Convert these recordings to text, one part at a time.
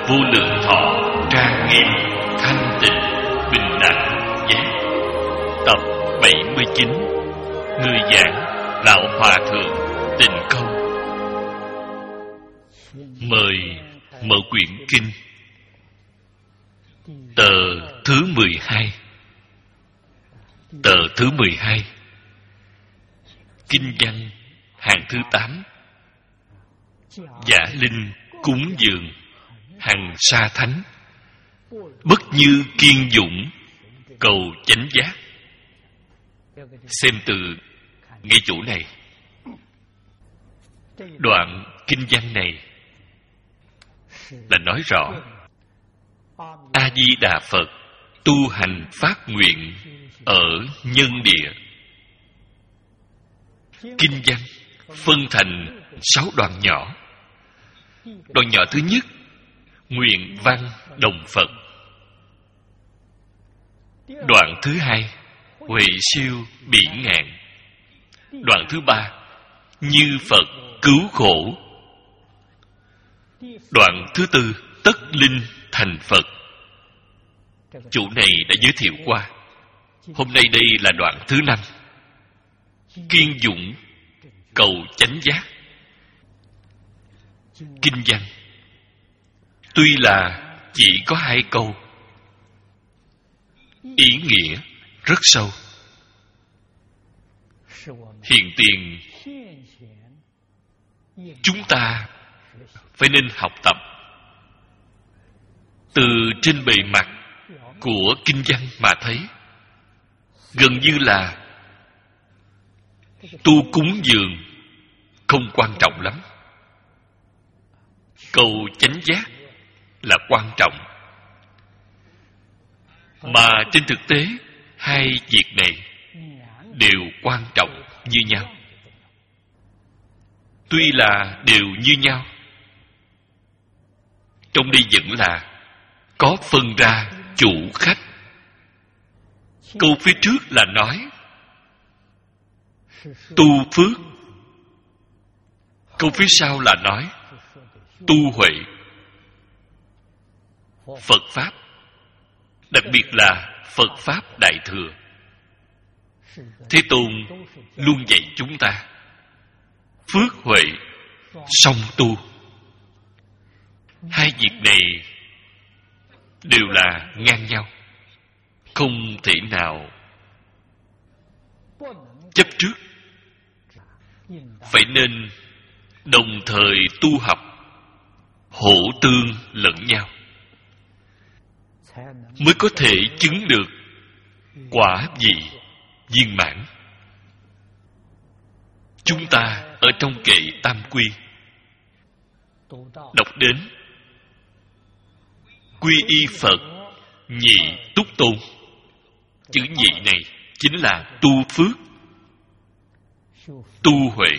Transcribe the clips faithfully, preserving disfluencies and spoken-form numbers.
vô lượng thọ, trang nghiêm, thanh tịnh, bình đẳng, giác. Tập bảy mươi chín. Người giảng Lão Hòa Thượng Tịnh Câu. Mời mở quyển kinh. Tờ thứ mười hai. Tờ thứ mười hai. Kinh văn hàng thứ tám. Giả linh cúng dường hằng sa thánh, bất như kiên dũng cầu chánh giác. Xem từ ngay chỗ này. Đoạn kinh văn này là nói rõ A Di Đà Phật tu hành phát nguyện ở nhân địa. Kinh văn phân thành sáu đoạn nhỏ. Đoạn nhỏ thứ nhất, nguyện văn đồng Phật. Đoạn thứ hai, huệ siêu biển ngạn. Đoạn thứ ba, như Phật cứu khổ. Đoạn thứ tư, tất linh thành Phật. Chỗ này đã giới thiệu qua. Hôm nay đây là đoạn thứ năm, kiên dũng cầu chánh giác. Kinh văn tuy là chỉ có hai câu, ý nghĩa rất sâu. Hiện tiền chúng ta phải nên học tập. Từ trên bề mặt của kinh văn mà thấy, gần như là tu cúng dường không quan trọng lắm. Cầu chánh giác là quan trọng. Mà trên thực tế, hai việc này đều quan trọng như nhau. Tuy là đều như nhau, trong đây vẫn là có phân ra chủ khách. Câu phía trước là nói tu phước, câu phía sau là nói tu huệ. Phật Pháp, đặc biệt là Phật Pháp Đại Thừa, Thế Tôn luôn dạy chúng ta phước huệ song tu. Hai việc này đều là ngang nhau, không thể nào chấp trước. Phải nên đồng thời tu học, hỗ tương lẫn nhau, mới có thể chứng được quả vị viên mãn. Chúng ta ở trong kệ Tam Quy đọc đến quy y Phật nhị túc tôn. Chữ nhị này chính là tu phước, tu huệ.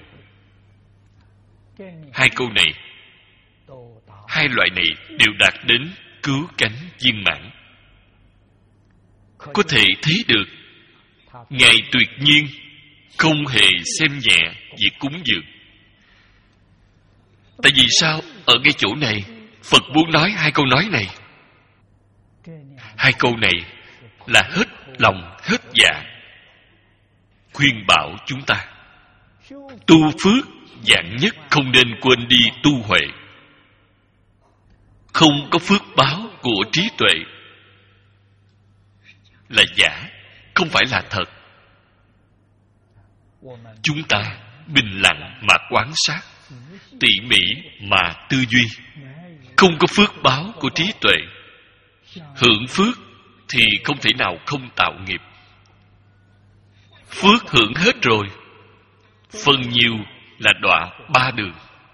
Hai câu này, hai loại này đều đạt đến cứu cánh viên mãn. Có thể thấy được Ngài tuyệt nhiên không hề xem nhẹ việc cúng dường. Tại vì sao ở ngay chỗ này Phật muốn nói hai câu nói này? Hai câu này là hết lòng hết dạ khuyên bảo chúng ta tu phước, vạn nhất không nên quên đi tu huệ. Không có phước báo của trí tuệ là giả, không phải là thật. Chúng ta bình lặng mà quan sát, tỉ mỉ mà tư duy. Không có phước báo của trí tuệ, hưởng phước thì không thể nào không tạo nghiệp. Phước hưởng hết rồi, phần nhiều là đọa ba đường.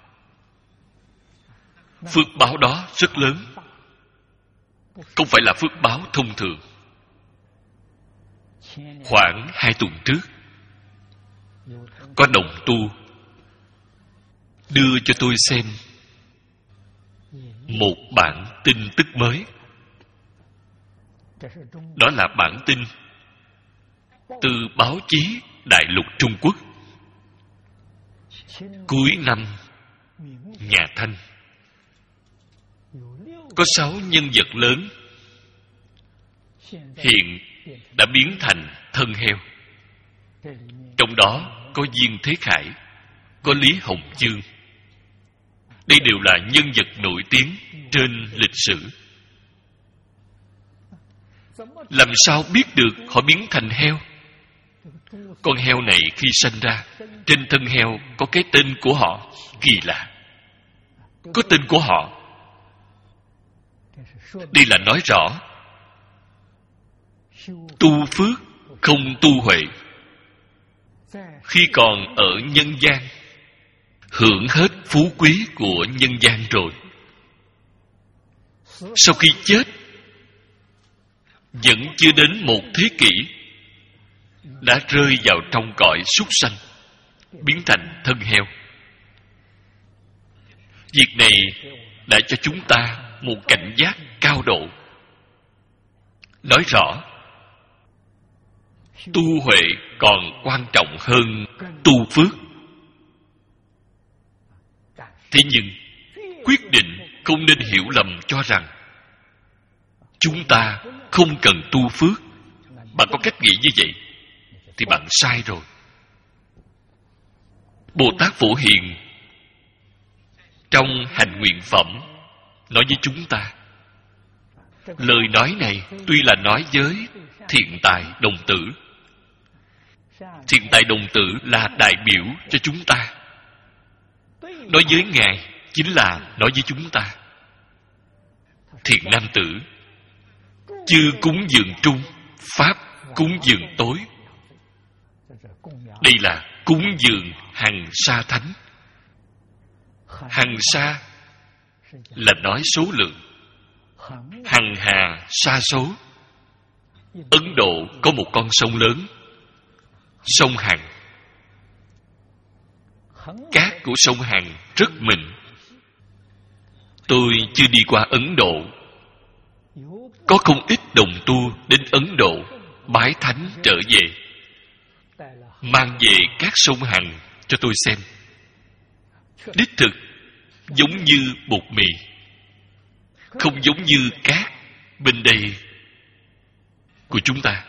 Phước báo đó rất lớn, không phải là phước báo thông thường. Khoảng hai tuần trước, có đồng tu đưa cho tôi xem một bản tin tức mới. Đó là bản tin từ báo chí Đại lục Trung Quốc. Cuối năm nhà Thanh Có sáu nhân vật lớn hiện đã biến thành thân heo. Trong đó có Viên Thế Khải, có Lý Hồng Chương. Đây đều là nhân vật nổi tiếng trên lịch sử. Làm sao biết được họ biến thành heo? Con heo này khi sinh ra, trên thân heo có cái tên của họ. Kỳ lạ, có tên của họ. Đây là nói rõ tu phước không tu huệ. Khi còn ở nhân gian, hưởng hết phú quý của nhân gian rồi, sau khi chết vẫn chưa đến một thế kỷ đã rơi vào trong cõi súc sanh, biến thành thân heo. Việc này đã cho chúng ta một cảnh giác cao độ, nói rõ tu huệ còn quan trọng hơn tu phước. Thế nhưng quyết định không nên hiểu lầm cho rằng chúng ta không cần tu phước. Bạn có cách nghĩ như vậy thì bạn sai rồi. Bồ Tát Phổ Hiền trong hành nguyện phẩm nói với chúng ta, lời nói này tuy là nói với thiện tài đồng tử. Thiện tài đồng tử là đại biểu cho chúng ta. Nói với Ngài chính là nói với chúng ta. Thiện nam tử, chư cúng dường trung, pháp cúng dường tối. Đây là cúng dường hằng sa thánh. Hằng sa là nói số lượng, hằng hà sa số. Ấn Độ có một con sông lớn, sông Hằng. Cát của sông Hằng rất mịn. Tôi chưa đi qua Ấn Độ. Có không ít đồng tu đến Ấn Độ bái thánh trở về, mang về các sông Hằng cho tôi xem. Đích thực giống như bột mì, không giống như cát bên đây của chúng ta.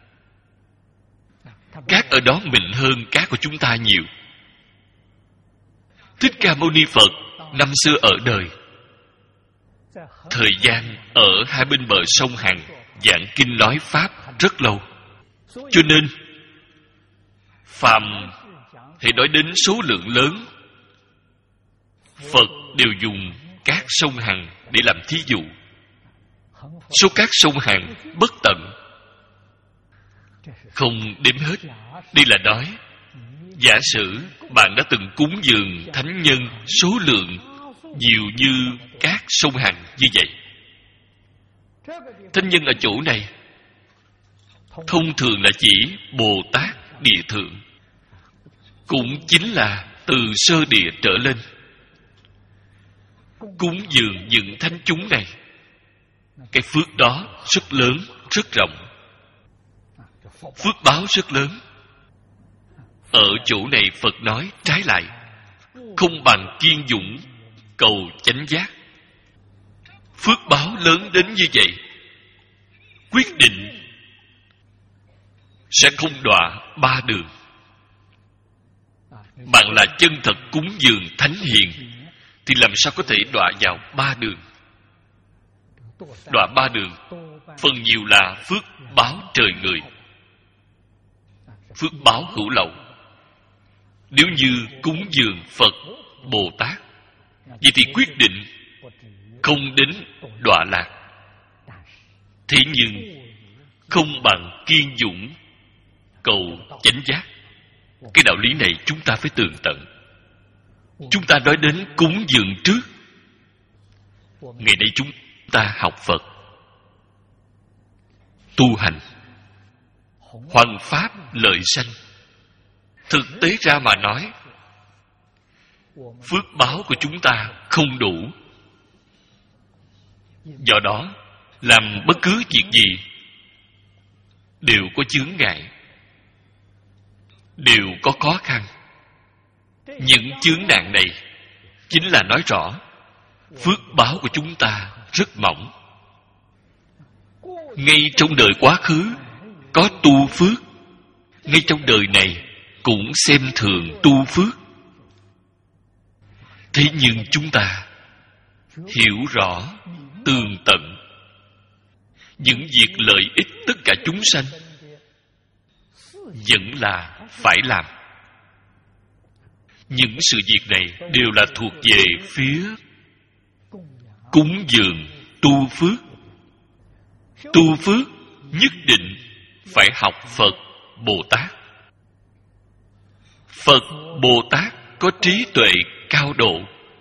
Cát ở đó mịn hơn cát của chúng ta nhiều. Thích Ca Mâu Ni Phật năm xưa ở đời, thời gian ở hai bên bờ sông Hằng giảng kinh nói pháp rất lâu. Cho nên phàm hãy nói đến số lượng lớn, Phật đều dùng các sông Hằng để làm thí dụ. Số các sông Hằng bất tận, không đếm hết. Đây là nói, giả sử bạn đã từng cúng dường thánh nhân số lượng nhiều như các sông Hằng như vậy. Thánh nhân ở chỗ này thông thường là chỉ Bồ Tát Địa Thượng, cũng chính là từ sơ địa trở lên. Cúng dường những thánh chúng này, cái phước đó rất lớn, rất rộng, phước báo rất lớn. Ở chỗ này Phật nói trái lại, không bằng kiên dũng cầu chánh giác. Phước báo lớn đến như vậy, quyết định sẽ không đọa ba đường. Bạn là chân thật cúng dường thánh hiền thì làm sao có thể đọa vào ba đường? Đọa ba đường phần nhiều là phước báo trời người, phước báo hữu lậu. Nếu như cúng dường Phật, Bồ Tát, vậy thì quyết định không đến đọa lạc. Thế nhưng không bằng kiên dũng cầu chánh giác. Cái đạo lý này chúng ta phải tường tận. Chúng ta nói đến cúng dường trước. Ngày nay chúng ta học Phật, tu hành, hoằng pháp lợi sanh. Thực tế ra mà nói, phước báo của chúng ta không đủ. Do đó, làm bất cứ việc gì đều có chướng ngại, đều có khó khăn. Những chướng nạn này chính là nói rõ phước báo của chúng ta rất mỏng. Ngay trong đời quá khứ có tu phước, ngay trong đời này cũng xem thường tu phước. Thế nhưng chúng ta hiểu rõ tường tận những việc lợi ích tất cả chúng sanh vẫn là phải làm. Những sự việc này đều là thuộc về phía cúng dường tu phước. Tu phước nhất định phải học Phật Bồ Tát. Phật Bồ Tát có trí tuệ cao độ,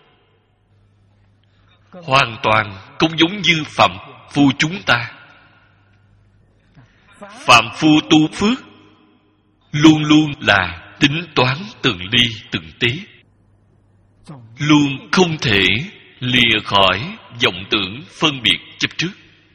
hoàn toàn không giống như phạm phu chúng ta. Phạm phu tu phước luôn luôn là tính toán từng ly từng tí, luôn không thể lìa khỏi vọng tưởng phân biệt chấp trước.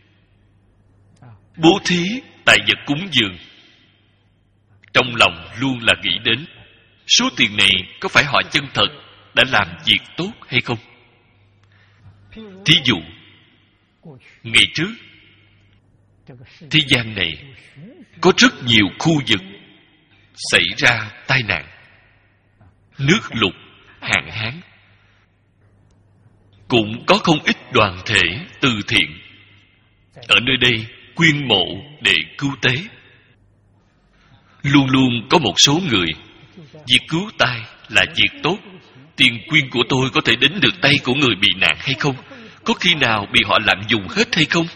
Bố thí tại vật cúng dường, trong lòng luôn là nghĩ đến số tiền này có phải họ chân thật đã làm việc tốt hay không. Thí dụ, ngày trước thế gian này có rất nhiều khu vực xảy ra tai nạn, nước lụt, hạn hán. Cũng có không ít đoàn thể từ thiện ở nơi đây quyên mộ để cứu tế. Luôn luôn có một số người, việc cứu tai là việc tốt, tiền quyên của tôi có thể đến được tay của người bị nạn hay không? Có khi nào bị họ lạm dụng hết hay không?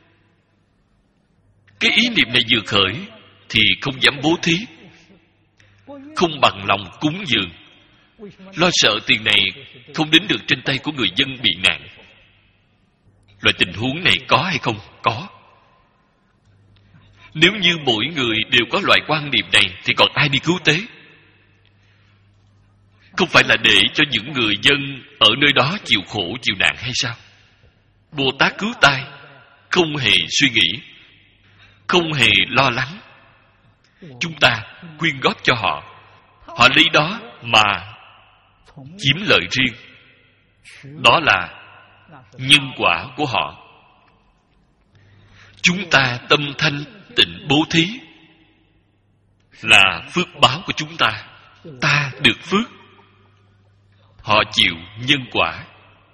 Cái ý niệm này vừa khởi thì không dám bố thí, không bằng lòng cúng dường, lo sợ tiền này không đến được trên tay của người dân bị nạn. Loại tình huống này có hay không? Có. Nếu như mỗi người đều có loại quan niệm này thì còn ai đi cứu tế? Không phải là để cho những người dân ở nơi đó chịu khổ, chịu nạn hay sao? Bồ Tát cứu tai không hề suy nghĩ, không hề lo lắng. Chúng ta quyên góp cho họ, họ lấy đó mà chiếm lợi riêng. Đó là nhân quả của họ. Chúng ta tâm thanh tịnh bố thí là phước báo của chúng ta. Ta được phước, họ chịu nhân quả.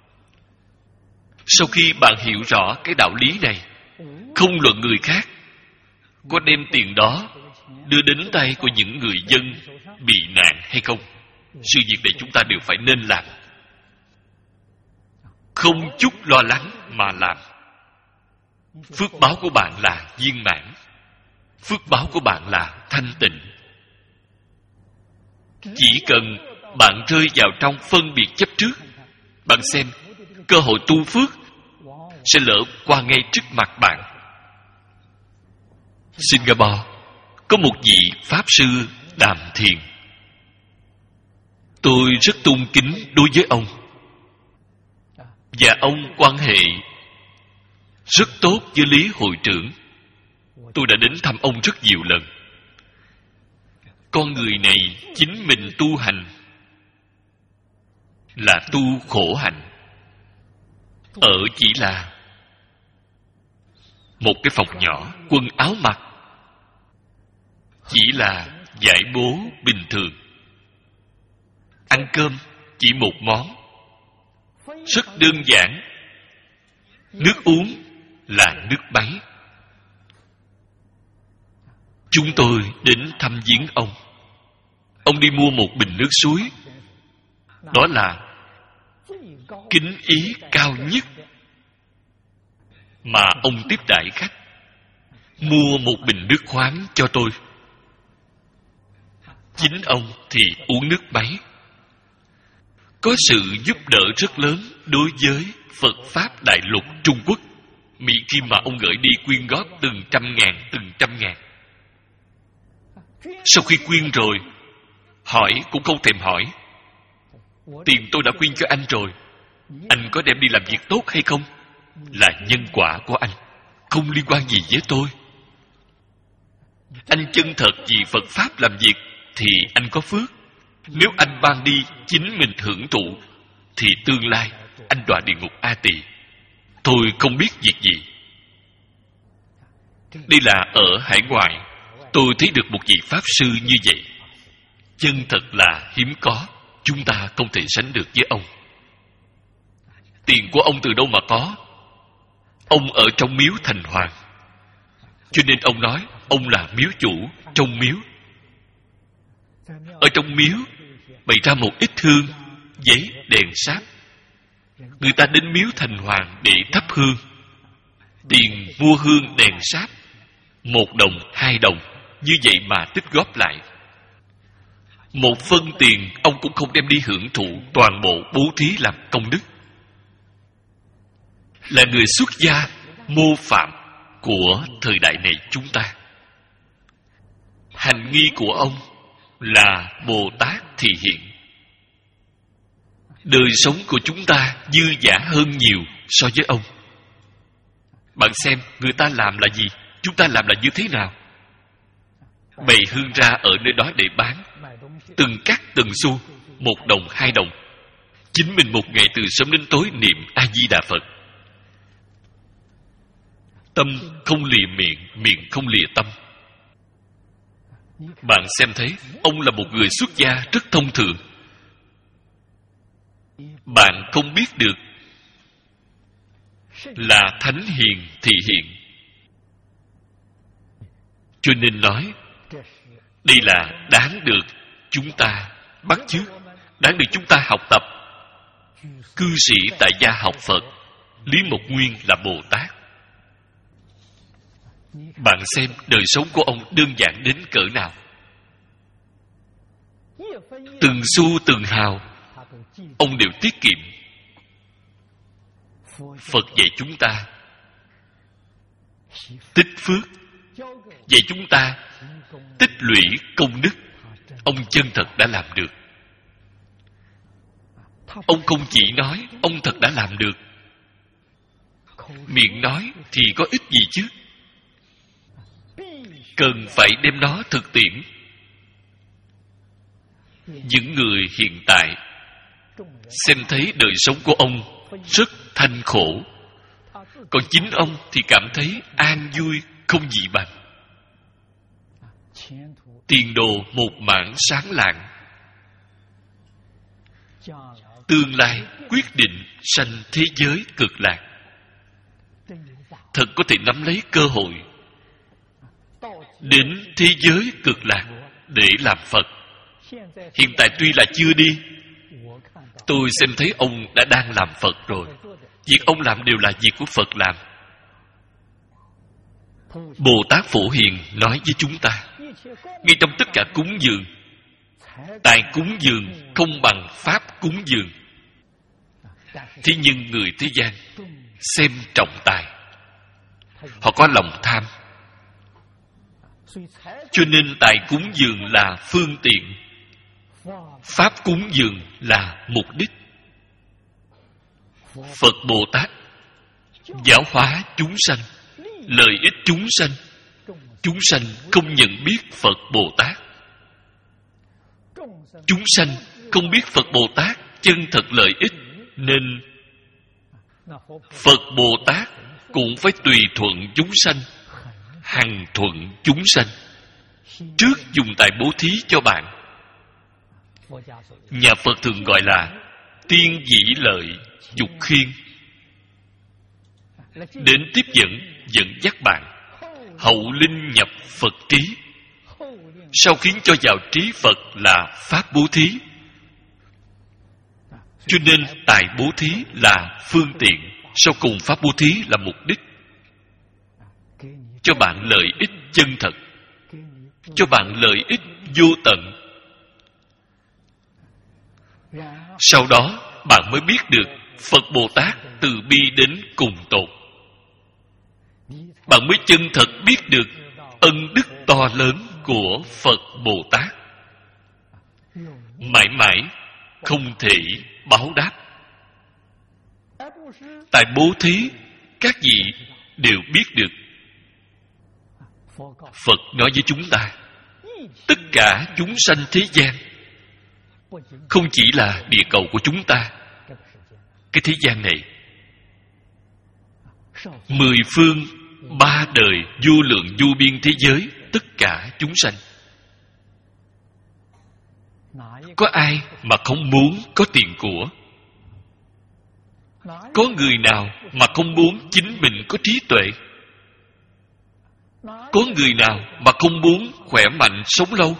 Sau khi bạn hiểu rõ cái đạo lý này, không luận người khác có đem tiền đó đưa đến tay của những người dân bị nạn hay không, sự việc này chúng ta đều phải nên làm, không chút lo lắng mà làm. Phước báo của bạn là viên mãn, phước báo của bạn là thanh tịnh. Chỉ cần bạn rơi vào trong phân biệt chấp trước, bạn xem cơ hội tu phước sẽ lỡ qua ngay trước mặt bạn. Singapore có một vị Pháp Sư Đàm Thiền. Tôi rất tôn kính đối với ông, và ông quan hệ rất tốt với Lý Hội trưởng. Tôi đã đến thăm ông rất nhiều lần. Con người này chính mình tu hành là tu khổ hạnh, ở chỉ là một cái phòng nhỏ, quần áo mặc chỉ là vải bố bình thường, ăn cơm chỉ một món, rất đơn giản. Nước uống là nước máy. Chúng tôi đến thăm viếng ông. Ông đi mua một bình nước suối. Đó là kính ý cao nhất mà ông tiếp đãi khách. Mua một bình nước khoáng cho tôi. Chính ông thì uống nước máy. Có sự giúp đỡ rất lớn đối với Phật Pháp Đại Lục Trung Quốc, Mỹ, khi mà ông gửi đi quyên góp từng trăm ngàn, từng trăm ngàn. Sau khi quyên rồi, hỏi cũng không thèm hỏi. Tiền tôi đã quyên cho anh rồi, anh có đem đi làm việc tốt hay không? Là nhân quả của anh, không liên quan gì với tôi. Anh chân thật vì Phật Pháp làm việc thì anh có phước. Nếu anh ban đi chính mình hưởng thụ thì tương lai anh đọa địa ngục A Tỳ. tôi không biết việc gì. Đây là ở hải ngoại, tôi thấy được một vị Pháp sư như vậy. Chân thật là hiếm có, chúng ta không thể sánh được với ông. Tiền của ông từ đâu mà có? Ông ở trong miếu thành hoàng, cho nên ông nói ông là miếu chủ trong miếu. Ở trong miếu bày ra một ít hương, giấy, đèn sáp. Người ta đến miếu thành hoàng để thắp hương. Tiền mua hương đèn sáp một đồng, hai đồng, như vậy mà tích góp lại. Một phân tiền ông cũng không đem đi hưởng thụ, toàn bộ bố thí làm công đức. Là người xuất gia mô phạm của thời đại này chúng ta. Hành nghi của ông là Bồ Tát thị hiện. Đời sống của chúng ta dư dả hơn nhiều so với ông. Bạn xem người ta làm là gì, chúng ta làm là như thế nào. Bày hương ra ở nơi đó để bán, từng cắt từng xu, một đồng, hai đồng. Chính mình một ngày từ sớm đến tối niệm A Di Đà Phật. Tâm không lìa miệng, miệng không lìa tâm. Bạn xem thấy ông là một người xuất gia rất thông thường. Bạn không biết được là thánh hiền thị hiện. Cho nên nói đây là đáng được chúng ta bắt chước, đáng được chúng ta học tập. Cư sĩ tại gia học Phật, Lý Mộc Nguyên là Bồ Tát. Bạn xem đời sống của ông đơn giản đến cỡ nào. Từng xu từng hào ông đều tiết kiệm. Phật dạy chúng ta tích phước, dạy chúng ta tích lũy công đức. Ông chân thật đã làm được. Ông không chỉ nói, ông thật đã làm được. Miệng nói thì có ích gì chứ? Cần phải đem nó thực tiễn. Những người hiện tại xem thấy đời sống của ông rất thanh khổ, còn chính ông thì cảm thấy an vui không gì bằng. Tiền đồ một mảng sáng lạng, tương lai quyết định sanh thế giới cực lạc. Thật có thể nắm lấy cơ hội đến thế giới cực lạc để làm Phật. Hiện tại tuy là chưa đi, tôi xem thấy ông đã đang làm Phật rồi. Việc ông làm đều là việc của Phật làm. Bồ Tát Phổ Hiền nói với chúng ta, ngay trong tất cả cúng dường, tài cúng dường không bằng pháp cúng dường. Thế nhưng người thế gian xem trọng tài, họ có lòng tham, cho nên tài cúng dường là phương tiện, pháp cúng dường là mục đích. Phật Bồ Tát giáo hóa chúng sanh, lợi ích chúng sanh. Chúng sanh không nhận biết Phật Bồ Tát. Chúng sanh không biết Phật Bồ Tát chân thật lợi ích, nên Phật Bồ Tát cũng phải tùy thuận chúng sanh, hằng thuận chúng sanh. Trước dùng tài bố thí cho bạn. Nhà Phật thường gọi là tiên dĩ lợi dục khiên. Đến tiếp dẫn, dẫn dắt bạn, hậu linh nhập Phật trí. Sau khiến cho vào trí Phật là pháp bố thí. Cho nên tài bố thí là phương tiện, sau cùng pháp bố thí là mục đích. Cho bạn lợi ích chân thật, cho bạn lợi ích vô tận. Sau đó bạn mới biết được Phật Bồ Tát từ bi đến cùng tột. Bạn mới chân thật biết được ân đức to lớn của Phật Bồ Tát, mãi mãi không thể báo đáp. Tại bố thí các vị đều biết được. Phật nói với chúng ta, tất cả chúng sanh thế gian, không chỉ là địa cầu của chúng ta, cái thế gian này mười phương ba đời vô lượng vô biên thế giới, tất cả chúng sanh. Có ai mà không muốn có tiền của? Có người nào mà không muốn chính mình có trí tuệ? Có người nào mà không muốn khỏe mạnh sống lâu?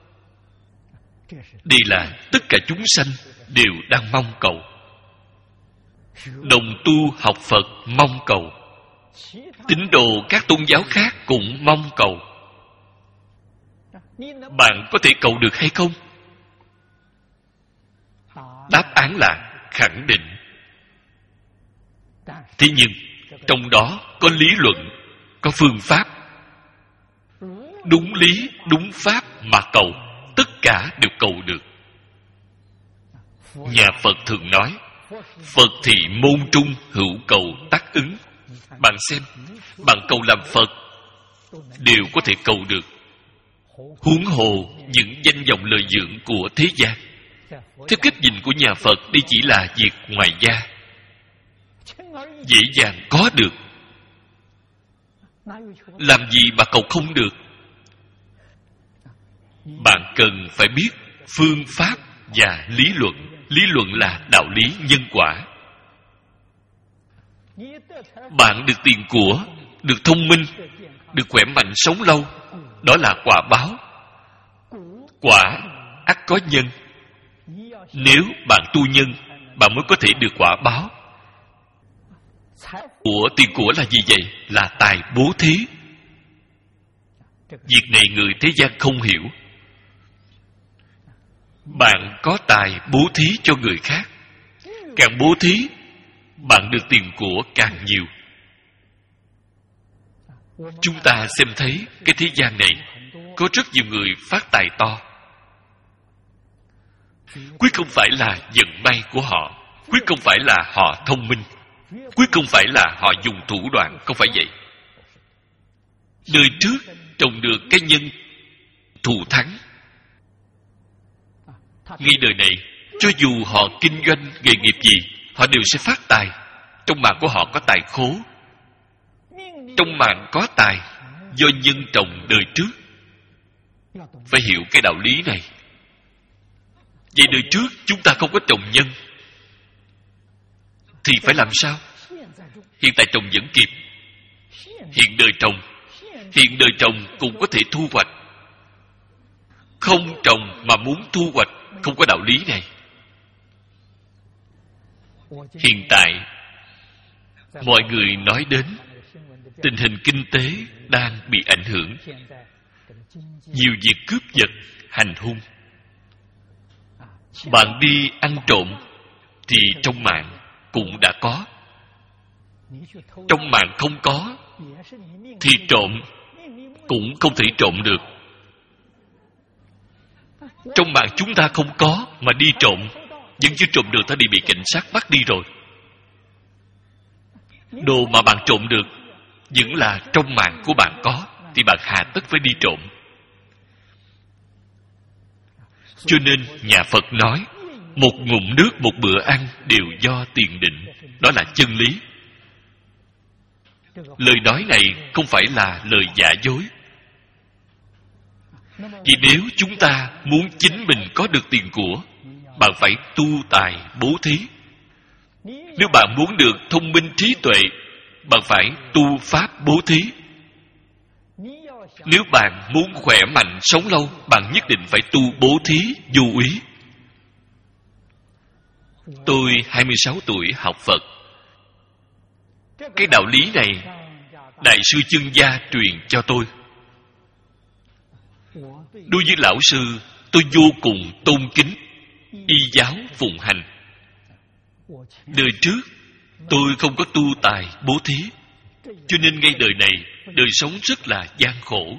Đây là tất cả chúng sanh đều đang mong cầu. Đồng tu học Phật mong cầu, tín đồ các tôn giáo khác cũng mong cầu. Bạn có thể cầu được hay không? Đáp án là khẳng định. Thế nhưng trong đó có lý luận, có phương pháp. Đúng lý, đúng pháp mà cầu, tất cả đều cầu được. Nhà Phật thường nói, Phật thì môn trung hữu cầu tác ứng. Bạn xem, bạn cầu làm Phật đều có thể cầu được, huống hồ những danh vọng lợi dưỡng của thế gian. Theo cách nhìn của nhà Phật, đây chỉ là việc ngoài da, dễ dàng có được. Làm gì mà cầu không được? Bạn cần phải biết phương pháp và lý luận. Lý luận là đạo lý nhân quả. Bạn được tiền của, được thông minh, được khỏe mạnh sống lâu, đó là quả báo. Quả ắt có nhân. Nếu bạn tu nhân, bạn mới có thể được quả báo. Của tiền của là gì vậy? Là tài bố thí. Việc này người thế gian không hiểu. Bạn có tài bố thí cho người khác, càng bố thí, bạn được tiền của càng nhiều. Chúng ta xem thấy cái thế gian này có rất nhiều người phát tài to. Quyết không phải là vận may của họ, quyết không phải là họ thông minh, quyết không phải là họ dùng thủ đoạn, không phải vậy. Đời trước trồng được cái nhân thù thắng, ngay đời này, cho dù họ kinh doanh nghề nghiệp gì, họ đều sẽ phát tài. Trong mạng của họ có tài khố, trong mạng có tài do nhân trồng đời trước. Phải hiểu cái đạo lý này. Vậy đời trước chúng ta không có trồng nhân thì phải làm sao? Hiện tại trồng vẫn kịp. Hiện đời trồng, hiện đời trồng cũng có thể thu hoạch. Không trồng mà muốn thu hoạch, không có đạo lý này. Hiện tại mọi người nói đến tình hình kinh tế đang bị ảnh hưởng, nhiều việc cướp giật, hành hung. Bạn đi ăn trộm thì trong mạng cũng đã có. Trong mạng không có thì trộm cũng không thể trộm được. Trong mạng chúng ta không có mà đi trộm, vẫn chưa trộm được, ta đi bị cảnh sát bắt đi rồi. Đồ mà bạn trộm được vẫn là trong mạng của bạn có, thì bạn hà tất phải đi trộm. Cho nên nhà Phật nói, một ngụm nước, một bữa ăn đều do tiền định. Đó là chân lý. Lời nói này không phải là lời giả dối. Vì nếu chúng ta muốn chính mình có được tiền của, bạn phải tu tài bố thí. Nếu bạn muốn được thông minh trí tuệ, bạn phải tu pháp bố thí. Nếu bạn muốn khỏe mạnh sống lâu, bạn nhất định phải tu bố thí vô úy. Tôi hai mươi sáu tuổi học Phật. Cái đạo lý này Đại sư Chân Gia truyền cho tôi. Đối với lão sư, tôi vô cùng tôn kính, y giáo phụng hành. Đời trước tôi không có tu tài bố thí, cho nên ngay đời này đời sống rất là gian khổ.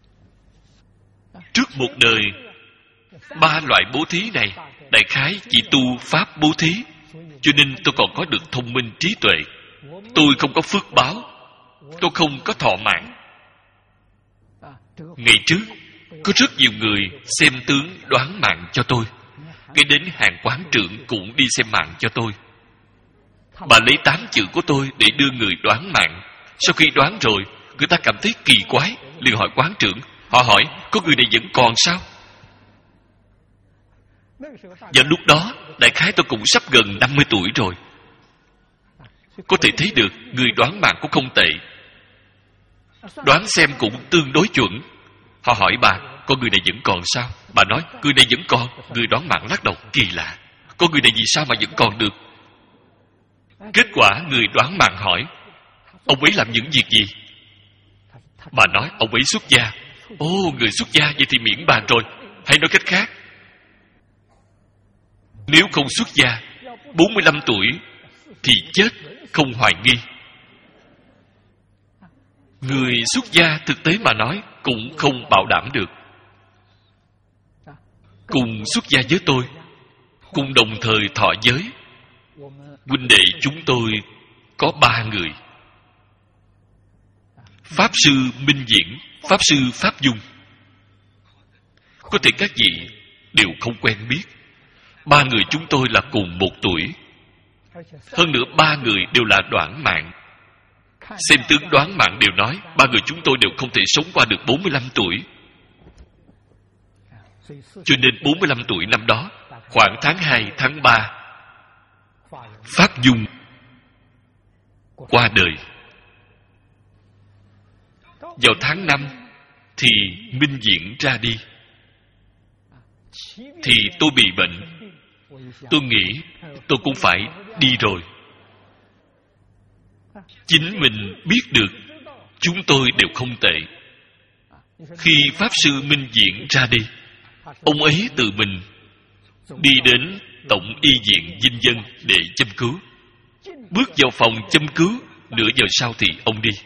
Trước một đời, ba loại bố thí này đại khái chỉ tu pháp bố thí, cho nên tôi còn có được thông minh trí tuệ. Tôi không có phước báo, tôi không có thọ mạng. Ngày trước có rất nhiều người xem tướng đoán mạng cho tôi, ngay đến hàng quán trưởng cũng đi xem mạng cho tôi. Bà lấy tám chữ của tôi để đưa người đoán mạng. Sau khi đoán rồi, người ta cảm thấy kỳ quái, liền hỏi quán trưởng. Họ hỏi, có người này vẫn còn sao? Và lúc đó, đại khái tôi cũng sắp gần năm mươi tuổi rồi. Có thể thấy được người đoán mạng cũng không tệ, đoán xem cũng tương đối chuẩn. Họ hỏi bà, có người này vẫn còn sao? Bà nói, người này vẫn còn. Người đoán mạng lắc đầu, kỳ lạ, có người này vì sao mà vẫn còn được? Kết quả người đoán mạng hỏi, ông ấy làm những việc gì? Bà nói, ông ấy xuất gia. Ồ, người xuất gia, vậy thì miễn bàn rồi. Hay nói cách khác, nếu không xuất gia, bốn mươi lăm tuổi thì chết, không hoài nghi. Người xuất gia thực tế mà nói cũng không bảo đảm được. Cùng xuất gia với tôi, cùng đồng thời thọ giới, huynh đệ chúng tôi có ba người. Pháp sư Minh Diễn, Pháp sư Pháp Dung. Có thể các vị đều không quen biết. Ba người chúng tôi là cùng một tuổi. Hơn nữa ba người đều là đoán mạng. Xem tướng đoán mạng đều nói ba người chúng tôi đều không thể sống qua được bốn mươi lăm tuổi. Cho nên bốn mươi lăm tuổi năm đó, khoảng tháng hai, tháng ba, Pháp Dung qua đời. Vào tháng năm thì Minh Diễn ra đi. Thì tôi bị bệnh. Tôi nghĩ tôi cũng phải đi rồi. Chính mình biết được chúng tôi đều không tệ. Khi Pháp sư Minh Diễn ra đi, ông ấy tự mình đi đến Tổng y viện Vinh Dân để châm cứu. Bước vào phòng châm cứu, nửa giờ sau thì ông đi.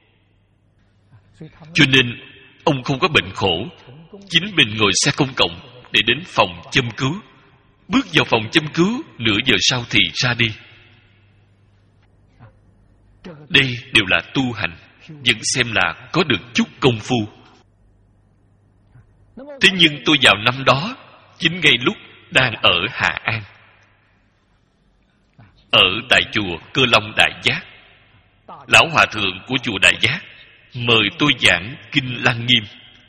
Cho nên ông không có bệnh khổ, chính mình ngồi xe công cộng để đến phòng châm cứu. Bước vào phòng châm cứu, nửa giờ sau thì ra đi. Đây đều là tu hành, vẫn xem là có được chút công phu. Thế nhưng tôi vào năm đó, chính ngay lúc đang ở Hà An, ở tại chùa Cơ Long Đại Giác. Lão hòa thượng của chùa Đại Giác mời tôi giảng Kinh Lăng Nghiêm.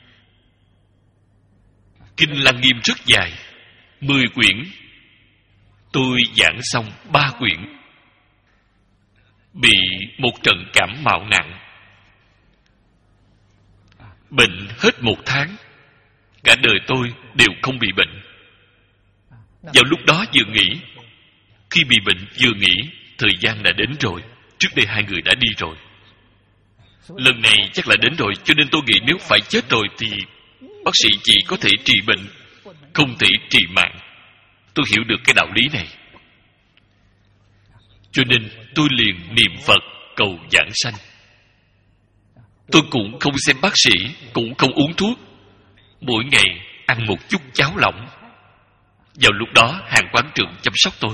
Kinh Lăng Nghiêm rất dài, mười quyển. Tôi giảng xong ba quyển, bị một trận cảm mạo nặng, bệnh hết một tháng. Cả đời tôi đều không bị bệnh. Vào lúc đó vừa nghĩ, khi bị bệnh vừa nghĩ thời gian đã đến rồi. Trước đây hai người đã đi rồi, lần này chắc là đến rồi. Cho nên tôi nghĩ nếu phải chết rồi thì bác sĩ chỉ có thể trị bệnh, không thể trị mạng. Tôi hiểu được cái đạo lý này, cho nên tôi liền niệm Phật cầu giảng sanh. Tôi cũng không xem bác sĩ, cũng không uống thuốc, mỗi ngày ăn một chút cháo lỏng. Vào lúc đó hàng quán trưởng chăm sóc tôi,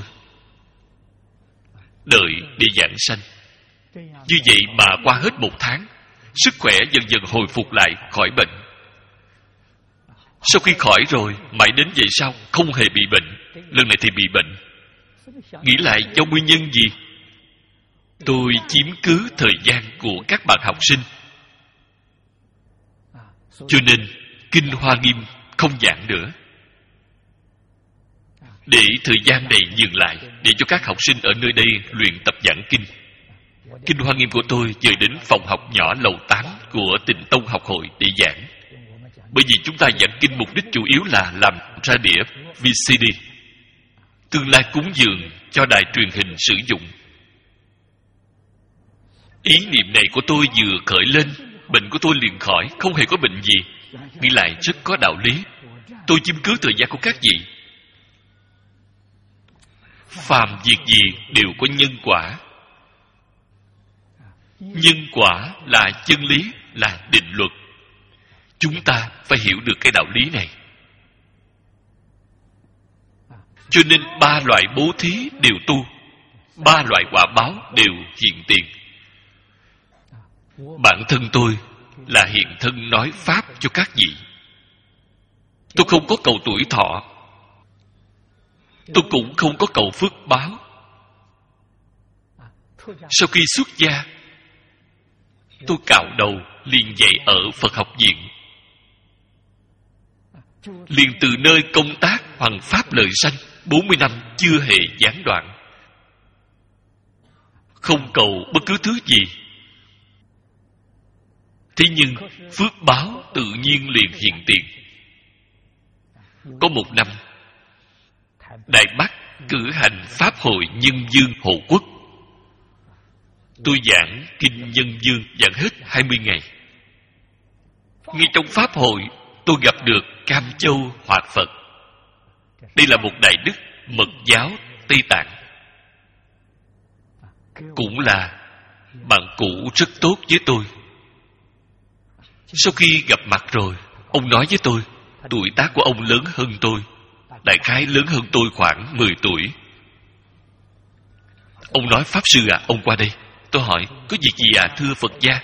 đợi để giảng sanh. Như vậy mà qua hết một tháng, sức khỏe dần dần hồi phục lại, khỏi bệnh. Sau khi khỏi rồi, mãi đến về sau không hề bị bệnh. Lần này thì bị bệnh. Nghĩ lại do nguyên nhân gì? Tôi chiếm cứ thời gian của các bạn học sinh, cho nên Kinh Hoa Nghiêm không giảng nữa, để thời gian này dừng lại, để cho các học sinh ở nơi đây luyện tập giảng kinh. Kinh Hoa Nghiêm của tôi dời đến phòng học nhỏ lầu tám của Tịnh Tông học hội để giảng. Bởi vì chúng ta giảng kinh mục đích chủ yếu là làm ra đĩa vê xê đê, tương lai cúng dường cho đài truyền hình sử dụng. Ý niệm này của tôi vừa khởi lên, bệnh của tôi liền khỏi, không hề có bệnh gì. Nghĩ lại rất có đạo lý. Tôi chiếm cứ thời gian của các vị. Phàm việc gì đều có nhân quả. Nhân quả là chân lý, là định luật. Chúng ta phải hiểu được cái đạo lý này. Cho nên ba loại bố thí đều tu, ba loại quả báo đều hiện tiền. Bản thân tôi là hiện thân nói pháp cho các vị. Tôi không có cầu tuổi thọ, tôi cũng không có cầu phước báo. Sau khi xuất gia, tôi cạo đầu liền dạy ở Phật học viện. Liền từ nơi công tác hoằng pháp lợi sanh, bốn mươi năm chưa hề gián đoạn, không cầu bất cứ thứ gì. Thế nhưng phước báo tự nhiên liền hiện tiền. Có một năm, Đài Bắc cử hành Pháp hội Nhân Dương hộ quốc. Tôi giảng Kinh Nhân Dương giảng hết hai mươi ngày. Ngay trong Pháp hội, tôi gặp được Cam Châu Hoạt Phật. Đây là một đại đức Mật giáo Tây Tạng, cũng là bạn cũ rất tốt với tôi. Sau khi gặp mặt rồi, ông nói với tôi, tuổi tác của ông lớn hơn tôi, đại khái lớn hơn tôi khoảng mười tuổi. Ông nói, Pháp Sư à, ông qua đây. Tôi hỏi, có việc gì à thưa Phật gia?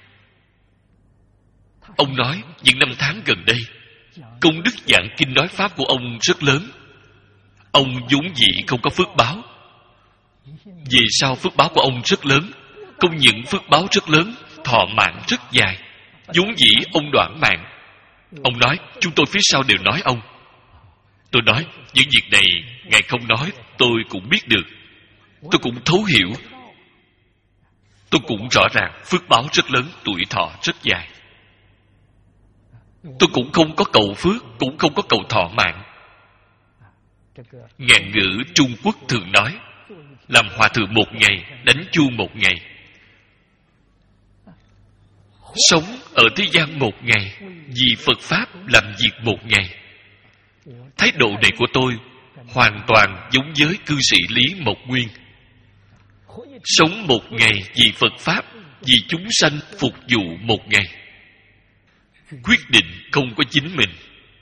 Ông nói, những năm tháng gần đây, công đức giảng kinh nói Pháp của ông rất lớn. Ông vốn dĩ không có phước báo. Về sau phước báo của ông rất lớn. Không những phước báo rất lớn, thọ mạng rất dài. Vốn dĩ ông đoạn mạng. Ông nói, chúng tôi phía sau đều nói ông. Tôi nói, những việc này Ngài không nói, tôi cũng biết được. Tôi cũng thấu hiểu. Tôi cũng rõ ràng phước báo rất lớn, tuổi thọ rất dài. Tôi cũng không có cầu phước, cũng không có cầu thọ mạng. Ngạn ngữ Trung Quốc thường nói, làm hòa thượng một ngày, đánh chuông một ngày. Sống ở thế gian một ngày, vì Phật Pháp làm việc một ngày. Thái độ này của tôi hoàn toàn giống với cư sĩ Lý Mộc Nguyên. Sống một ngày vì Phật Pháp, vì chúng sanh phục vụ một ngày. Quyết định không có chính mình,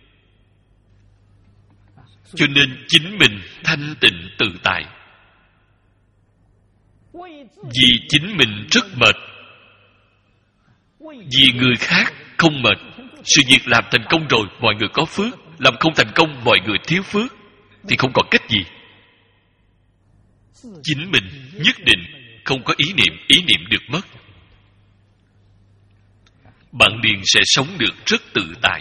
cho nên chính mình thanh tịnh tự tại. Vì chính mình rất mệt, vì người khác không mệt. Sự việc làm thành công rồi mọi người có phước, làm không thành công mọi người thiếu phước, thì không còn cách gì. Chính mình nhất định không có ý niệm, ý niệm được mất. Bạn liền sẽ sống được rất tự tại.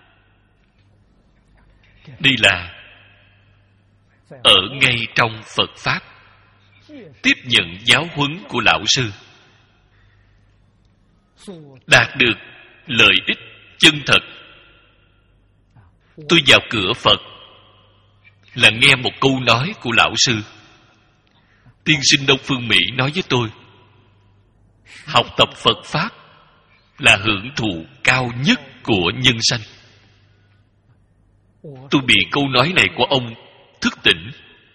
Đây là ở ngay trong Phật Pháp, tiếp nhận giáo huấn của Lão Sư, đạt được lợi ích chân thật. Tôi vào cửa Phật là nghe một câu nói của Lão Sư. Tiên sinh Đông Phương Mỹ nói với tôi, học tập Phật Pháp là hưởng thụ cao nhất của nhân sanh. Tôi bị câu nói này của ông thức tỉnh.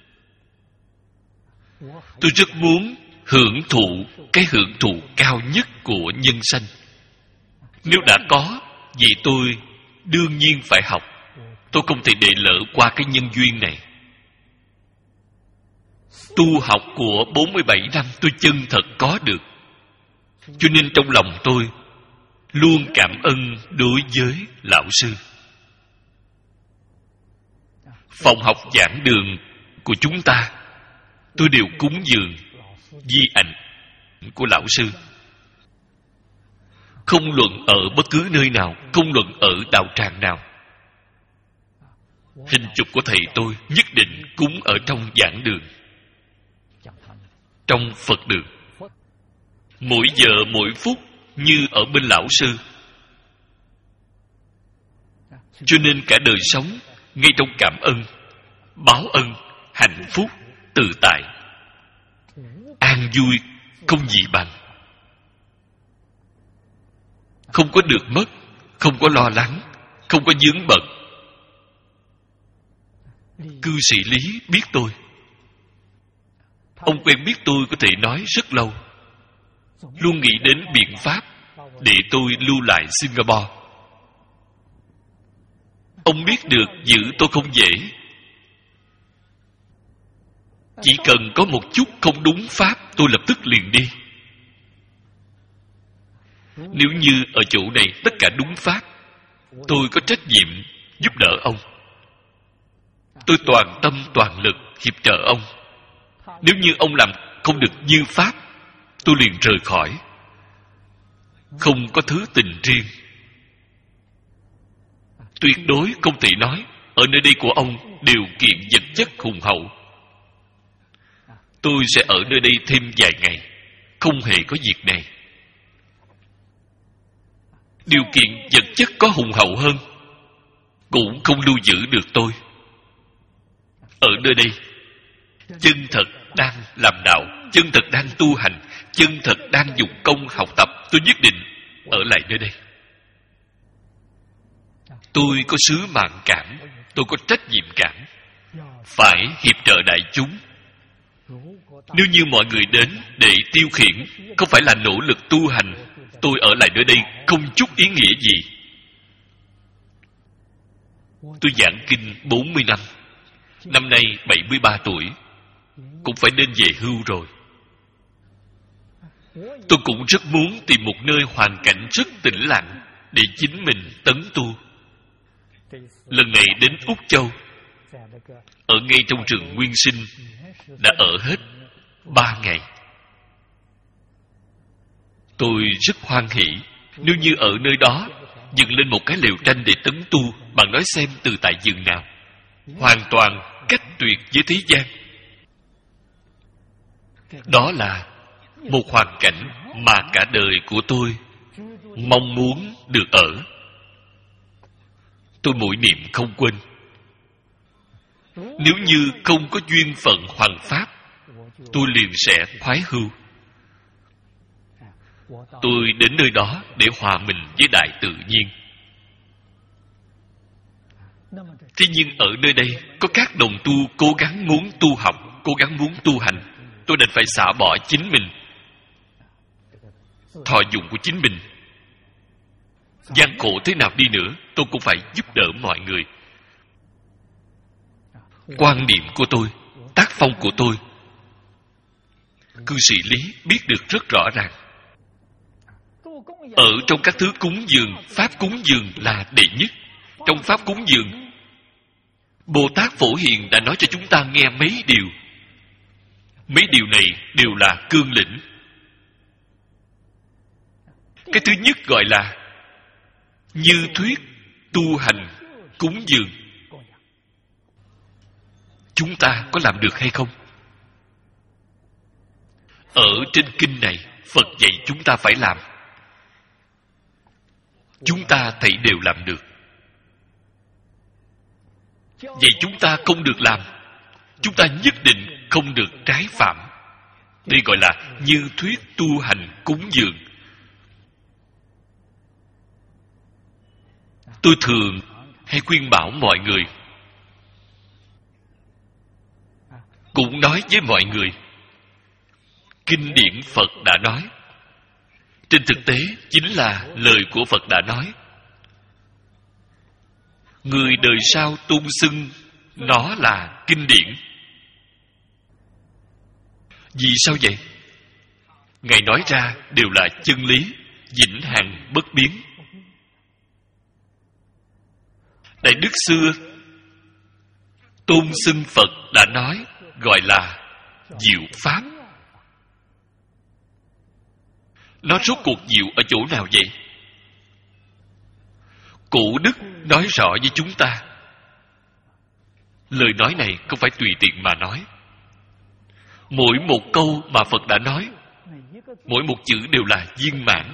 Tôi rất muốn hưởng thụ cái hưởng thụ cao nhất của nhân sanh. Nếu đã có, vậy tôi đương nhiên phải học. Tôi không thể để lỡ qua cái nhân duyên này. Tu học của bốn mươi bảy năm tôi chân thật có được. Cho nên trong lòng tôi luôn cảm ơn đối với Lão Sư. Phòng học giảng đường của chúng ta, tôi đều cúng dường di ảnh của Lão Sư. Không luận ở bất cứ nơi nào, không luận ở đạo tràng nào, hình chụp của thầy tôi nhất định cúng ở trong giảng đường, trong Phật đường. Mỗi giờ mỗi phút như ở bên Lão Sư. Cho nên cả đời sống ngay trong cảm ơn, báo ân, hạnh phúc, tự tại, an vui không gì bằng. Không có được mất, không có lo lắng, không có vướng bận. Cư sĩ Lý biết tôi. Ông quen biết tôi có thể nói rất lâu, luôn nghĩ đến biện pháp để tôi lưu lại Singapore. Ông biết được giữ tôi không dễ. Chỉ cần có một chút không đúng pháp, tôi lập tức liền đi. Nếu như ở chỗ này tất cả đúng pháp, tôi có trách nhiệm giúp đỡ ông. Tôi toàn tâm toàn lực hiệp trợ ông. Nếu như ông làm không được như pháp, tôi liền rời khỏi. Không có thứ tình riêng. Tuyệt đối không thể nói ở nơi đây của ông điều kiện vật chất hùng hậu. Tôi sẽ ở nơi đây thêm vài ngày, không hề có việc này. Điều kiện vật chất có hùng hậu hơn cũng không lưu giữ được tôi. Ở nơi đây, chân thật đang làm đạo, chân thật đang tu hành, chân thật đang dụng công học tập, tôi nhất định ở lại nơi đây. Tôi có sứ mạng cảm, tôi có trách nhiệm cảm, phải hiệp trợ đại chúng. Nếu như mọi người đến để tiêu khiển, không phải là nỗ lực tu hành, tôi ở lại nơi đây không chút ý nghĩa gì. Tôi giảng kinh bốn mươi năm, năm nay bảy mươi ba tuổi, cũng phải nên về hưu rồi. Tôi cũng rất muốn tìm một nơi hoàn cảnh rất tĩnh lặng để chính mình tấn tu. Lần này đến Úc Châu, ở ngay trong rừng Nguyên Sinh, đã ở hết ba ngày. Tôi rất hoan hỷ. Nếu như ở nơi đó dựng lên một cái lều tranh để tấn tu, bạn nói xem từ tại giường nào. Hoàn toàn cách tuyệt với thế gian. Đó là một hoàn cảnh mà cả đời của tôi mong muốn được ở. Tôi mỗi niệm không quên. Nếu như không có duyên phận hoằng pháp, tôi liền sẽ thoái hưu. Tôi đến nơi đó để hòa mình với đại tự nhiên. Thế nhưng ở nơi đây có các đồng tu cố gắng muốn tu học, cố gắng muốn tu hành. Tôi đành phải xả bỏ chính mình, thọ dụng của chính mình. Gian khổ thế nào đi nữa, tôi cũng phải giúp đỡ mọi người. Quan niệm của tôi, tác phong của tôi, cư sĩ Lý biết được rất rõ ràng. Ở trong các thứ cúng dường, pháp cúng dường là đệ nhất. Trong pháp cúng dường, Bồ Tát Phổ Hiền đã nói cho chúng ta nghe mấy điều. Mấy điều này đều là cương lĩnh. Cái thứ nhất gọi là như thuyết tu hành cúng dường. Chúng ta có làm được hay không? Ở trên kinh này, Phật dạy chúng ta phải làm. Chúng ta thấy đều làm được. Vậy chúng ta không được làm, chúng ta nhất định không được trái phạm. Đây gọi là như thuyết tu hành cúng dường. Tôi thường hay khuyên bảo mọi người, cũng nói với mọi người, kinh điển Phật đã nói. Trên thực tế chính là lời của Phật đã nói. Người đời sau tôn xưng nó là kinh điển. Vì sao vậy? Ngài nói ra đều là chân lý, vĩnh hằng bất biến. Đại Đức xưa tôn xưng Phật đã nói, gọi là diệu pháp. Nó rốt cuộc diệu ở chỗ nào vậy? Cổ đức nói rõ với chúng ta. Lời nói này không phải tùy tiện mà nói. Mỗi một câu mà Phật đã nói, mỗi một chữ đều là viên mãn.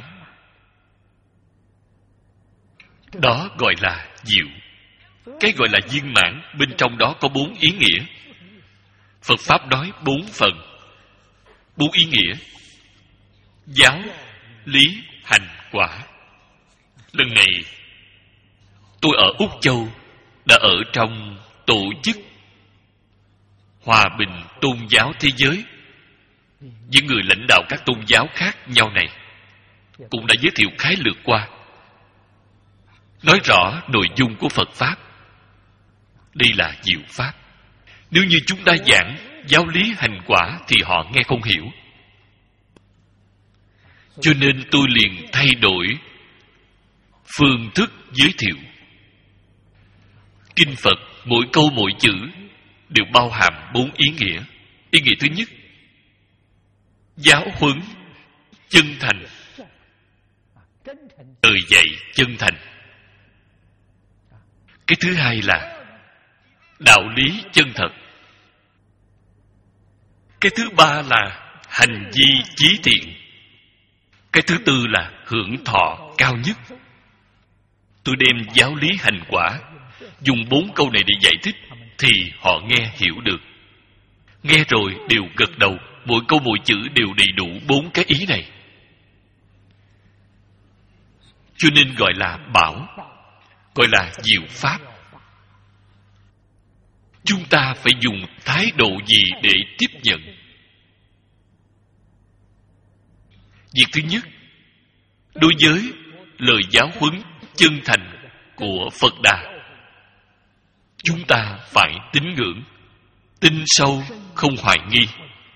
Đó gọi là diệu. Cái gọi là viên mãn, bên trong đó có bốn ý nghĩa. Phật Pháp nói bốn phần, bốn ý nghĩa: giáo, lý, hành, quả. Lần này tôi ở Úc Châu đã ở trong tổ chức Hòa Bình Tôn giáo Thế giới. Những người lãnh đạo các tôn giáo khác nhau này cũng đã giới thiệu khái lược qua, nói rõ nội dung của Phật Pháp. Đây là diệu Pháp. Nếu như chúng ta giảng giáo lý hành quả thì họ nghe không hiểu. Cho nên tôi liền thay đổi phương thức giới thiệu. Kinh Phật mỗi câu mỗi chữ đều bao hàm bốn ý nghĩa. Ý nghĩa thứ nhất, giáo huấn chân thành. Lời dạy chân thành. Cái thứ hai là đạo lý chân thật. Cái thứ ba là hành vi chí thiện. Cái thứ tư là hưởng thọ cao nhất. Tôi đem giáo lý hành quả dùng bốn câu này để giải thích, thì họ nghe hiểu được. Nghe rồi đều gật đầu, mỗi câu mỗi chữ đều đầy đủ bốn cái ý này. Cho nên gọi là bảo, gọi là diệu pháp. Chúng ta phải dùng thái độ gì để tiếp nhận? Việc thứ nhất, đối với lời giáo huấn chân thành của Phật Đà, chúng ta phải tín ngưỡng, tin sâu, không hoài nghi.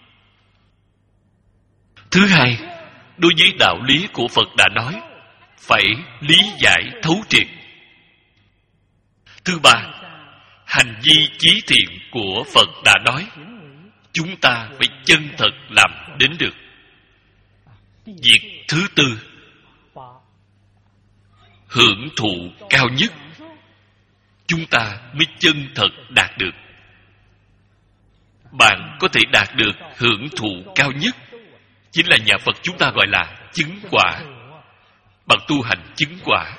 Thứ hai, đối với đạo lý của Phật Đà nói, phải lý giải thấu triệt. Thứ ba, hành vi chí thiện của Phật Đà nói, chúng ta phải chân thật làm đến được. Việc thứ tư, hưởng thụ cao nhất, chúng ta mới chân thật đạt được. Bạn có thể đạt được hưởng thụ cao nhất, chính là nhà Phật chúng ta gọi là chứng quả. Bạn tu hành chứng quả.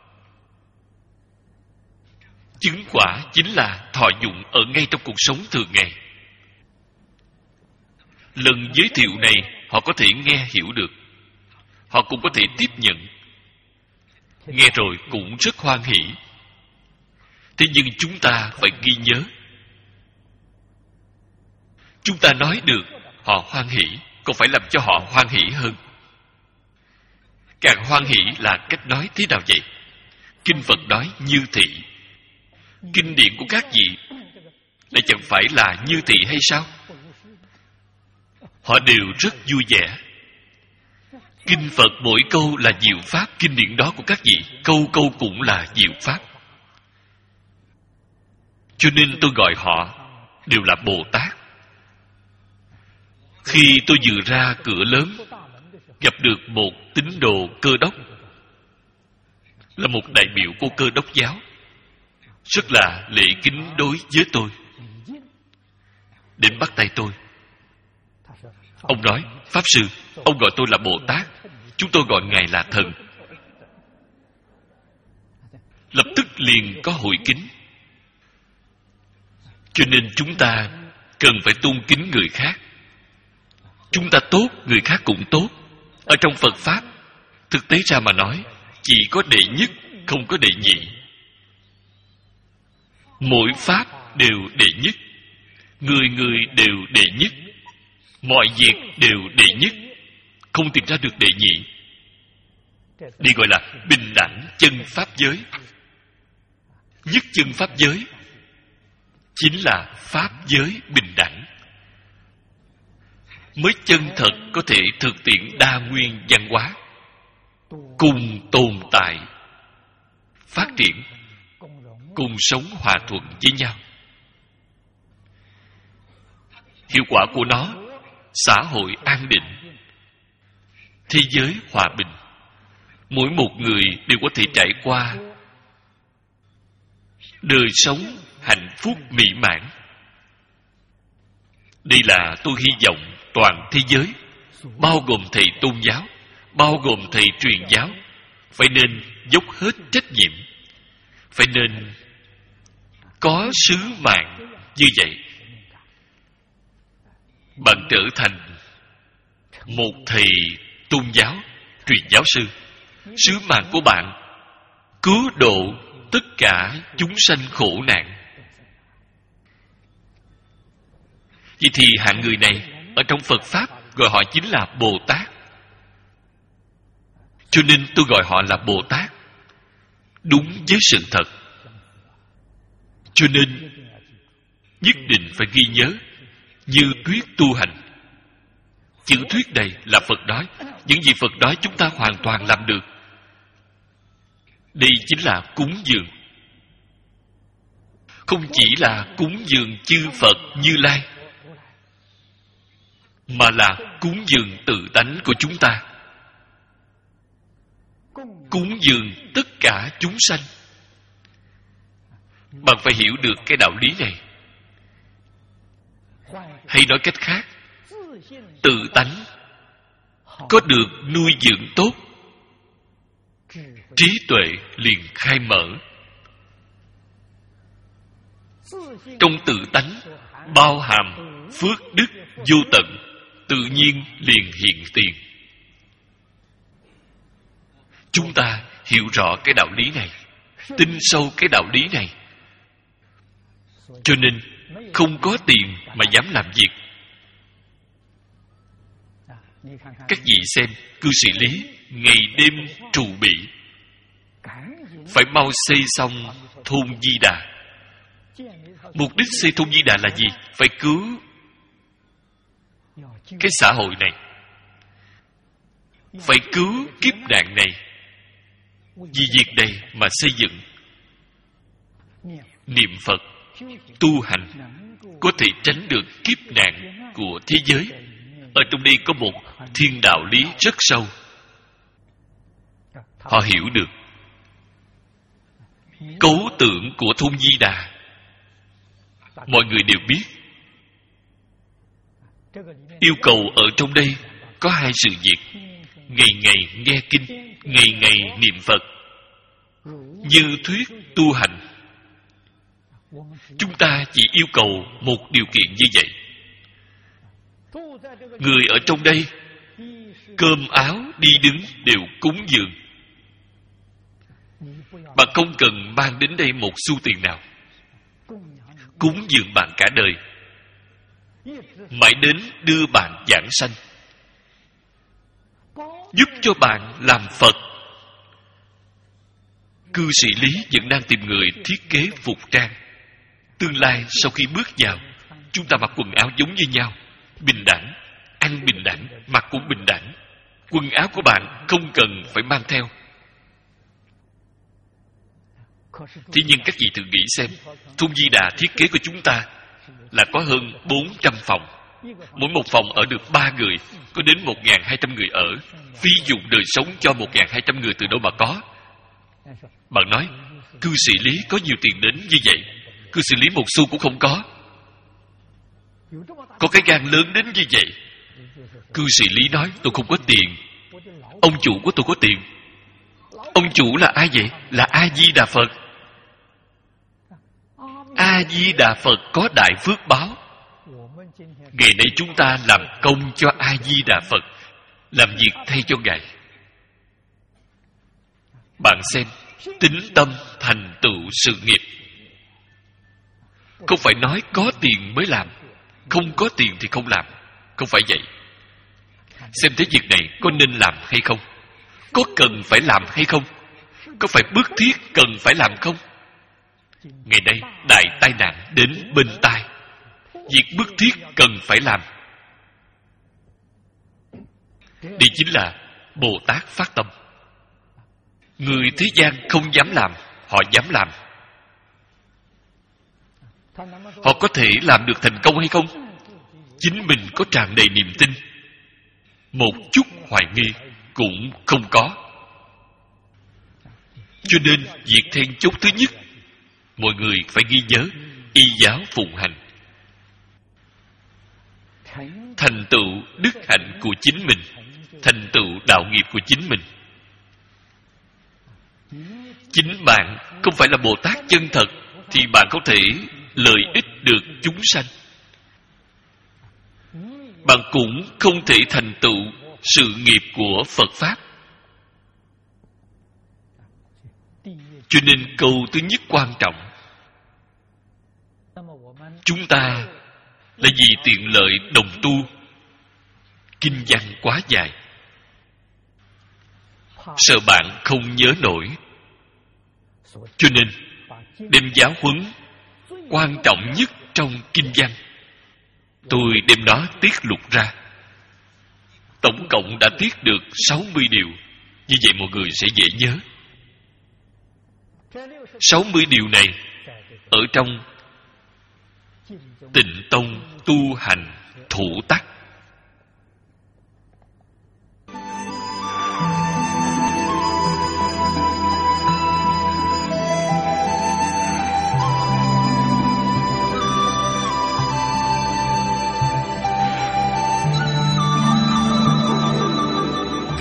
Chứng quả chính là thọ dụng ở ngay trong cuộc sống thường ngày. Lần giới thiệu này họ có thể nghe hiểu được, họ cũng có thể tiếp nhận. Nghe rồi cũng rất hoan hỷ. Thế nhưng chúng ta phải ghi nhớ, chúng ta nói được họ hoan hỷ, còn phải làm cho họ hoan hỷ hơn. Càng hoan hỷ là cách nói thế nào vậy? Kinh Phật nói như thị. Kinh điển của các vị lại chẳng phải là như thị hay sao? Họ đều rất vui vẻ. Kinh Phật mỗi câu là diệu pháp, kinh điển đó của các vị câu câu cũng là diệu pháp. Cho nên tôi gọi họ đều là Bồ Tát. Khi tôi vừa ra cửa lớn, gặp được một tín đồ Cơ Đốc, là một đại biểu của Cơ Đốc giáo, rất là lễ kính đối với tôi, đến bắt tay tôi. Ông nói, Pháp Sư, ông gọi tôi là Bồ Tát, chúng tôi gọi Ngài là Thần. Lập tức liền có hội kính. Cho nên chúng ta cần phải tôn kính người khác. Chúng ta tốt, người khác cũng tốt. Ở trong Phật Pháp, thực tế ra mà nói, chỉ có đệ nhất, không có đệ nhị. Mỗi Pháp đều đệ nhất, người người đều đệ nhất, mọi việc đều đệ nhất, không tìm ra được đệ nhị. Đây gọi là bình đẳng chân Pháp giới. Nhất chân Pháp giới chính là Pháp giới bình đẳng, mới chân thật có thể thực tiễn đa nguyên văn hóa, cùng tồn tại, phát triển, cùng sống hòa thuận với nhau. Hiệu quả của nó, xã hội an định, thế giới hòa bình, mỗi một người đều có thể trải qua đời sống hạnh phúc mỹ mãn. Đây là tôi hy vọng toàn thế giới, bao gồm thầy tôn giáo, bao gồm thầy truyền giáo, phải nên dốc hết trách nhiệm, phải nên có sứ mạng như vậy. Bạn trở thành một thầy tôn giáo, truyền giáo sư, sứ mạng của bạn cứu độ tất cả chúng sanh khổ nạn. Vậy thì hạng người này ở trong Phật Pháp gọi họ chính là Bồ Tát. Cho nên tôi gọi họ là Bồ Tát, đúng với sự thật. Cho nên nhất định phải ghi nhớ, như thuyết tu hành. Chữ thuyết này là Phật nói, những gì Phật nói chúng ta hoàn toàn làm được. Đây chính là cúng dường. Không chỉ là cúng dường chư Phật Như Lai, mà là cúng dường tự tánh của chúng ta. cúng dường tất cả chúng sanh. Bạn phải hiểu được cái đạo lý này. Hay nói cách khác, tự tánh có được nuôi dưỡng tốt, trí tuệ liền khai mở. Trong tự tánh bao hàm phước đức vô tận, tự nhiên liền hiện tiền. Chúng ta hiểu rõ cái đạo lý này, tin sâu cái đạo lý này, cho nên không có tiền mà dám làm việc. Các vị xem, cư sĩ Lý ngày đêm trù bị, phải mau xây xong thôn Di Đà. Mục đích xây thôn Di Đà là gì? Phải cứu cái xã hội này, phải cứu kiếp nạn này. Vì việc này mà xây dựng. Niệm Phật, tu hành có thể tránh được kiếp nạn của thế giới. Ở trong đây có một thiên đạo lý rất sâu. Họ hiểu được cấu tưởng của thôn Di Đà. Mọi người đều biết. Yêu cầu ở trong đây có hai sự việc: ngày ngày nghe kinh, ngày ngày niệm Phật. Như thuyết tu hành, chúng ta chỉ yêu cầu một điều kiện như vậy. Người ở trong đây cơm áo đi đứng đều cúng dường. Bạn không cần mang đến đây một xu tiền nào. Cúng dường bạn cả đời, mãi đến đưa bạn giảng sanh, giúp cho bạn làm Phật. Cư sĩ Lý vẫn đang tìm người thiết kế phục trang. Tương lai sau khi bước vào, chúng ta mặc quần áo giống như nhau, bình đẳng, ăn bình đẳng, mặc cũng bình đẳng. Quần áo của bạn không cần phải mang theo. Thế nhưng các vị thử nghĩ xem, thôn Di Đà thiết kế của chúng ta là có hơn bốn trăm phòng. Mỗi một phòng ở được ba người, có đến một nghìn hai trăm người ở. Phí dụng đời sống cho một nghìn hai trăm người từ đâu mà có? Bạn nói, cư sĩ Lý có nhiều tiền đến như vậy, cư sĩ Lý một xu cũng không có. Có cái gan lớn đến như vậy. Cư sĩ Lý nói, tôi không có tiền. Ông chủ của tôi có tiền. Ông chủ là ai vậy? Là A-di-đà Phật. A-di-đà Phật có đại phước báo. Ngày nay chúng ta làm công cho A-di-đà Phật, làm việc thay cho Ngài. Bạn xem, tín tâm thành tựu sự nghiệp. Không phải nói có tiền mới làm, không có tiền thì không làm. Không phải vậy. Xem thế việc này có nên làm hay không, có cần phải làm hay không, có phải bức thiết cần phải làm không. Ngày nay đại tai nạn đến bên tai, việc bức thiết cần phải làm. Đây chính là Bồ Tát phát tâm. Người thế gian không dám làm, họ dám làm. Họ có thể làm được thành công hay không? Chính mình có tràn đầy niềm tin, một chút hoài nghi cũng không có. Cho nên việc then chốt thứ nhất, mọi người phải ghi nhớ y giáo phụng hành, thành tựu đức hạnh của chính mình, thành tựu đạo nghiệp của chính mình. Chính bạn không phải là Bồ Tát chân thật thì bạn không thể lợi ích được chúng sanh. Bạn cũng không thể thành tựu sự nghiệp của Phật Pháp. Cho nên câu thứ nhất quan trọng. Chúng ta là vì tiện lợi đồng tu, kinh văn quá dài, sợ bạn không nhớ nổi. Cho nên đem giáo huấn quan trọng nhất trong kinh văn, tôi đem nó tiết lục ra. Tổng cộng đã tiết được sáu mươi điều. Như vậy mọi người sẽ dễ nhớ. sáu mươi điều này ở trong Tịnh Tông tu hành thủ tắc.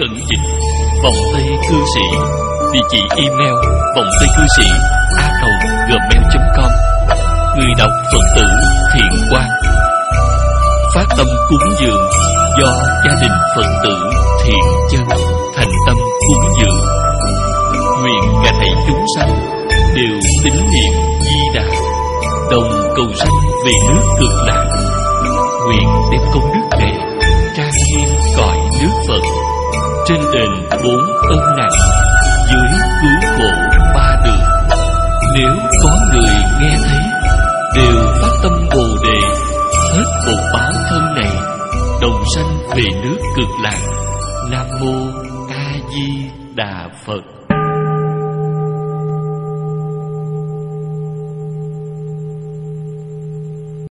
Cẩn Dịch, Vọng Tây Cư Sĩ. Địa chỉ email vọng tây cư sĩ a còng gmail chấm com. Người đọc Phật tử Thiện Quang. Phát tâm cúng dường do gia đình Phật tử Thiện Chân thành tâm cúng dường. Nguyện cả thảy chúng sanh đều tín niệm Di Đà, đồng cầu sanh về nước Cực Lạc. Nguyện đem công đức này trang nghiêm cõi nước Phật, trên đền bốn ân nặng, dưới cứu khổ ba đường. Nếu có người nghe thấy đều phát tâm Bồ Đề, hết bột báo thân này, đồng sanh về nước Cực Lạc. Nam mô A Di Đà Phật.